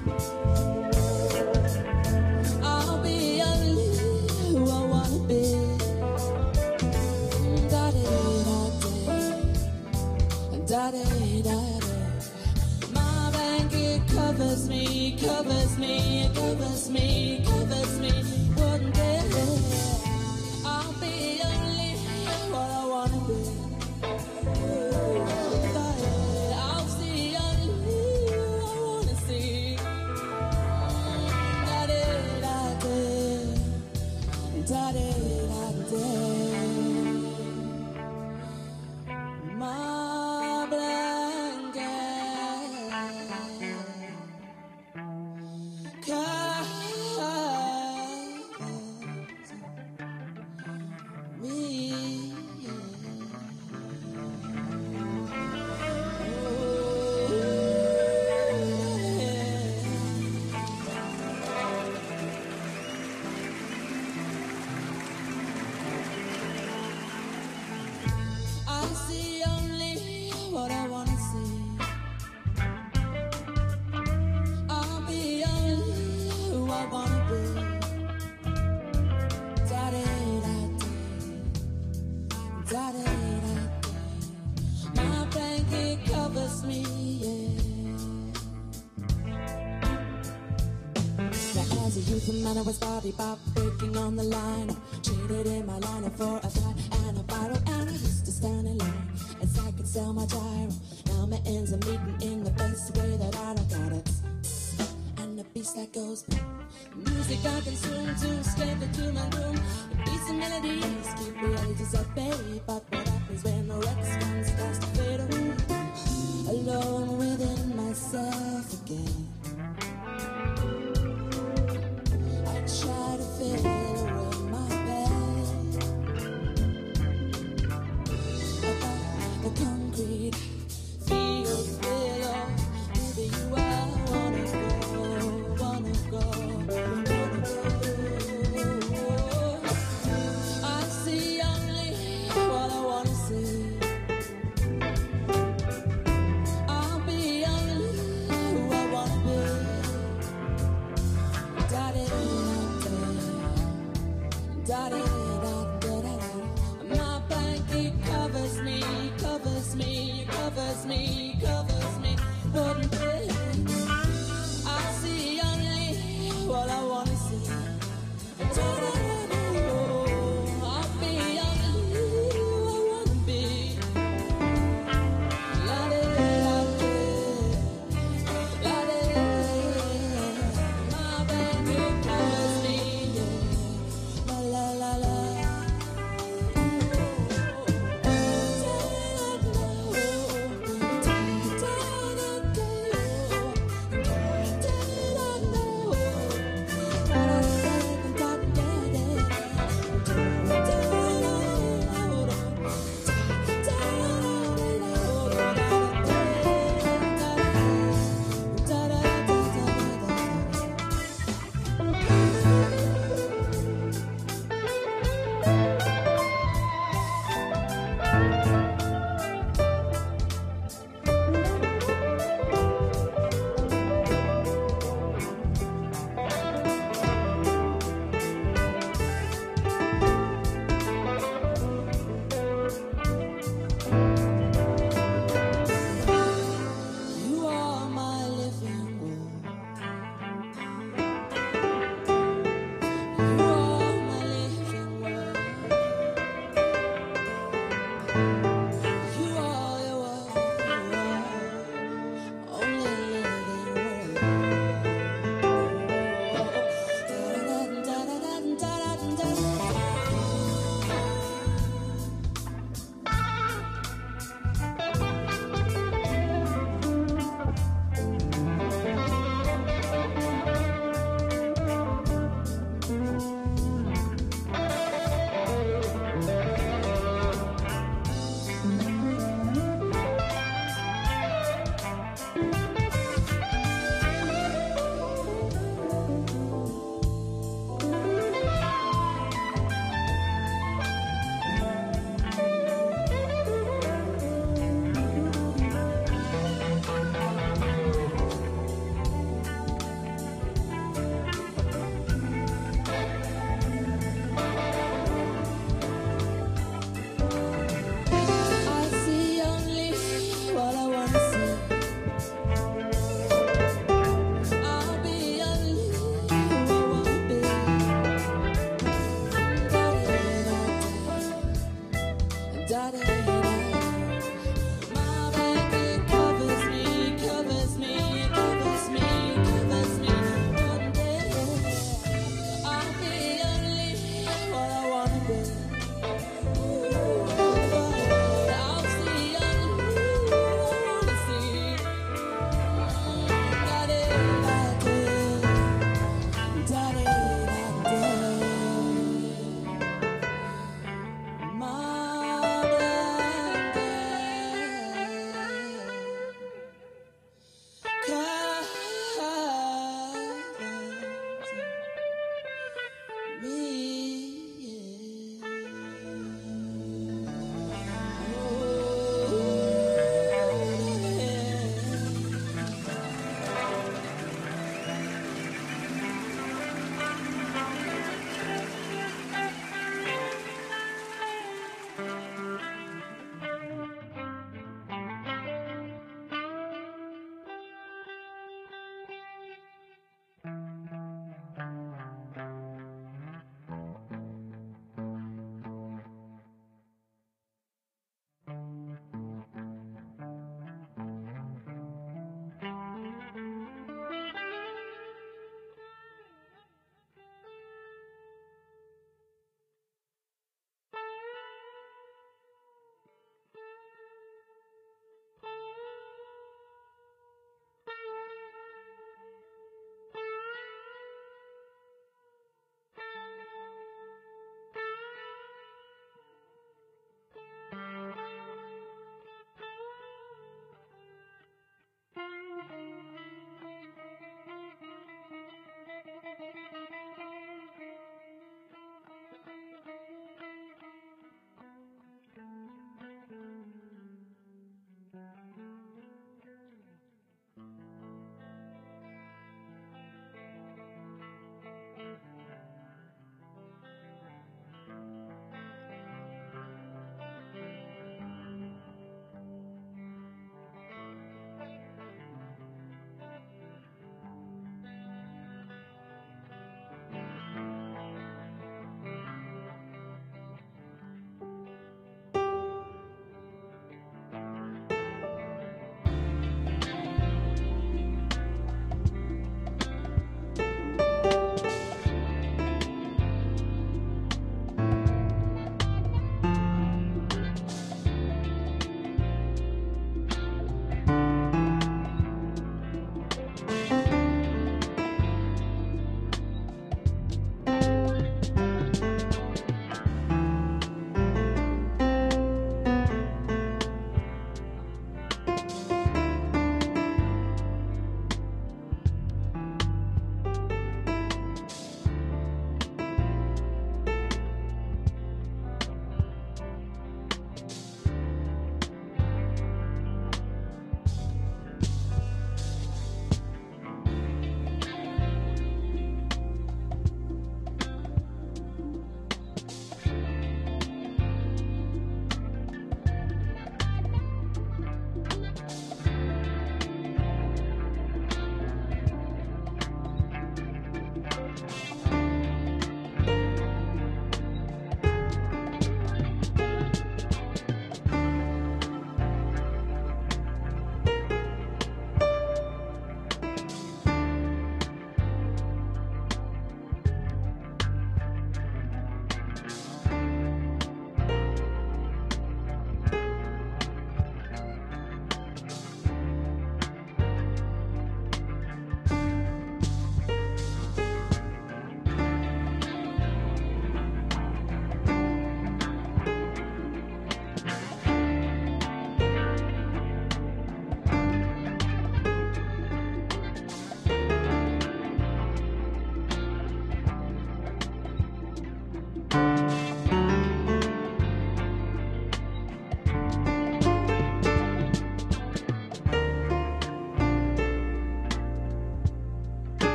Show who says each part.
Speaker 1: I'll be only who I wanna be. Da-da-da-da. My blanket covers me, covers me, covers me, covers me. One day I'll be only what I wanna be. I'll see only who I wanna see. Da-da-da-da. Da-da-da-da. My blanket covers me. I see only what I wanna see. I'll be only who I wanna be. Da-da-da-da. Da-da-da-da. My blanket covers me, yeah. Now as a youth, man, I was body pop breaking on the line. Traded in my liner for a fat and a bottle, and I used to stand in line as I could sell my gyro. Now my ends are meeting in the best way that I don't got it. And the beast that goes music I consume to escape into my room. The beats and melodies keep realities at bay. But what happens when the Rex comes starts to fade away? Alone within myself again. I try to fill away my pain. The concrete feels below. Maybe you are wanna go, wanna go, wanna go. I see only what I wanna see. I'll be only who I wanna be. Da-da-da-da, da-da-da-da-da-da. My blanket covers me, covers me, covers me, covers me. One day I see only what I wanna see. Da-da-da-da. I'll be only who I wanna be. La-da-da-da-da. La-da-da-da-da. My blanket covers me, yeah. La-la-la-la. Da-da-da-da.